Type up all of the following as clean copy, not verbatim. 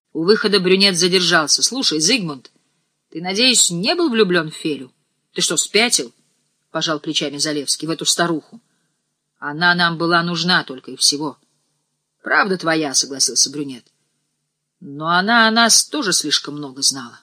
У выхода брюнет задержался. — Слушай, Зигмунд, ты, надеюсь, не был влюблен в Фелю? Ты что, спятил? — пожал плечами Залевский. — В эту старуху. Она нам была нужна только и всего. — Правда твоя, — согласился брюнет. — Но она о нас тоже слишком много знала.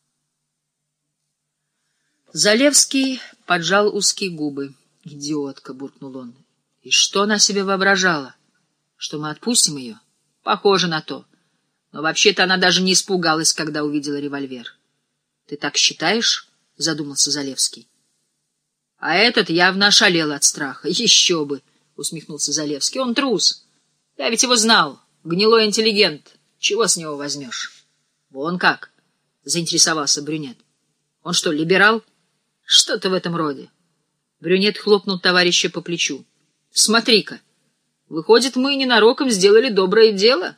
Залевский поджал узкие губы. — Идиотка, — буркнул он. — И что она себе воображала? Что мы отпустим ее? Похоже на то. Но вообще-то она даже не испугалась, когда увидела револьвер. — Ты так считаешь? — задумался Залевский. — А этот явно ошалел от страха. — Еще бы! — усмехнулся Залевский. — Он трус. Я ведь его знал. Гнилой интеллигент. Чего с него возьмешь? — Вон как! — заинтересовался брюнет. — Он что, либерал? — Что-то в этом роде. Брюнет хлопнул товарища по плечу. — Смотри-ка! Выходит, мы ненароком сделали доброе дело.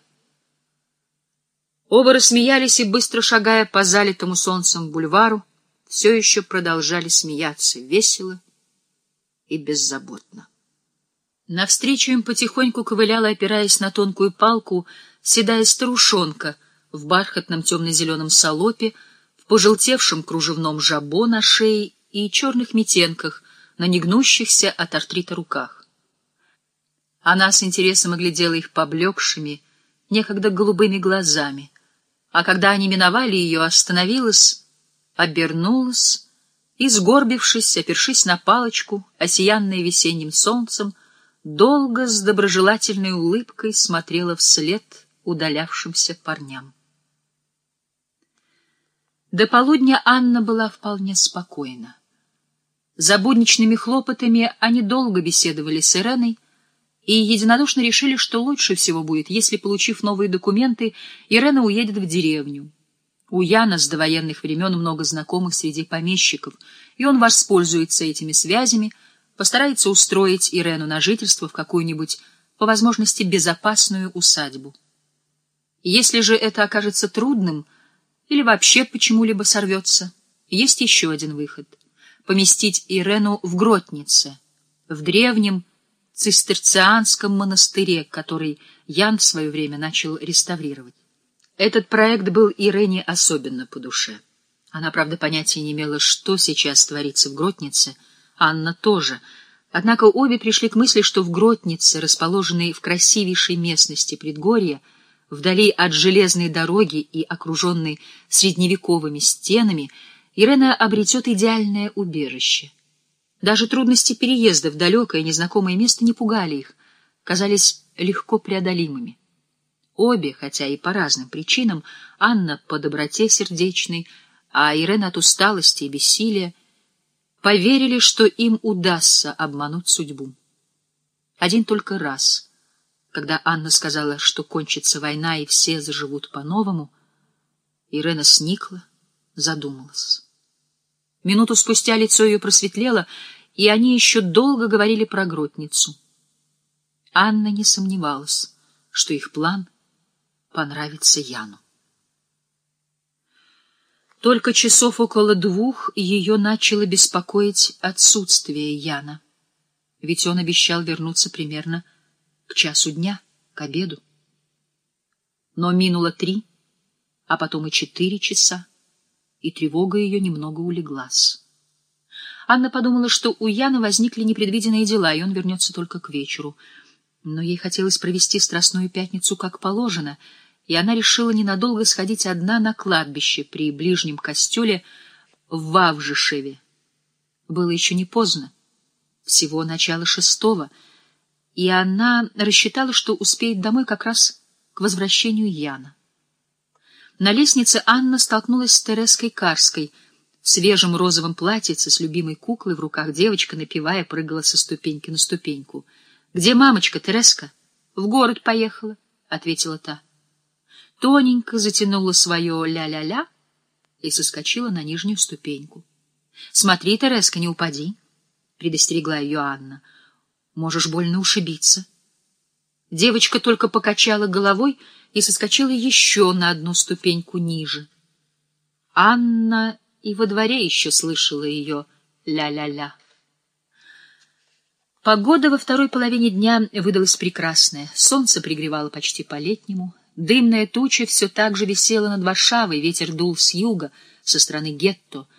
Оба рассмеялись и, быстро шагая по залитому солнцем бульвару, все еще продолжали смеяться весело и беззаботно. Навстречу им потихоньку ковыляла, опираясь на тонкую палку, седая старушонка в бархатном темно-зеленом салопе, в пожелтевшем кружевном жабо на шее и черных метенках на негнущихся от артрита руках. Она с интересом оглядела их поблекшими, некогда голубыми глазами, а когда они миновали ее, остановилась, обернулась и, сгорбившись, опершись на палочку, осиянная весенним солнцем, долго с доброжелательной улыбкой смотрела вслед удалявшимся парням. До полудня Анна была вполне спокойна. За будничными хлопотами они долго беседовали с Иреной и единодушно решили, что лучше всего будет, если, получив новые документы, Ирена уедет в деревню. У Яна с довоенных времен много знакомых среди помещиков, и он воспользуется этими связями, постарается устроить Ирену на жительство в какую-нибудь, по возможности, безопасную усадьбу. Если же это окажется трудным или вообще почему-либо сорвется, есть еще один выход — поместить Ирену в Гротнице, в древнем цистерцианском монастыре, который Ян в свое время начал реставрировать. Этот проект был Ирене особенно по душе. Она, правда, понятия не имела, что сейчас творится в Гротнице, Анна тоже. Однако обе пришли к мысли, что в Гротнице, расположенной в красивейшей местности предгорья, вдали от железной дороги и окруженной средневековыми стенами, Ирена обретет идеальное убежище. Даже трудности переезда в далекое незнакомое место не пугали их, казались легко преодолимыми. Обе, хотя и по разным причинам, Анна по доброте сердечной, а Ирена от усталости и бессилия, поверили, что им удастся обмануть судьбу. Один только раз, когда Анна сказала, что кончится война и все заживут по-новому, Ирена сникла, задумалась. Минуту спустя лицо ее просветлело, и они еще долго говорили про Гротницу. Анна не сомневалась, что их план понравится Яну. Только часов около 2 ее начало беспокоить отсутствие Яна, ведь он обещал вернуться примерно к часу дня, к обеду. Но минуло 3, а потом и 4 часа, и тревога ее немного улеглась. Анна подумала, что у Яна возникли непредвиденные дела, и он вернется только к вечеру. Но ей хотелось провести Страстную пятницу как положено, и она решила ненадолго сходить одна на кладбище при ближнем костеле в Вавжишеве. Было еще не поздно, всего начало 6, и она рассчитала, что успеет домой как раз к возвращению Яна. На лестнице Анна столкнулась с Тереской Карской. В свежем розовом платьице с любимой куклой в руках девочка, напевая, прыгала со ступеньки на ступеньку. — Где мамочка, Тереска? — В город поехала, — ответила та. Тоненько затянула свое ля-ля-ля и соскочила на нижнюю ступеньку. — Смотри, Тереска, не упади, — предостерегла ее Анна. — Можешь больно ушибиться. Девочка только покачала головой и соскочила еще на одну ступеньку ниже. Анна и во дворе еще слышала ее ля-ля-ля. Погода во второй половине дня выдалась прекрасная. Солнце пригревало почти по-летнему, Дымная туча все так же висела над Варшавой, ветер дул с юга, со стороны гетто,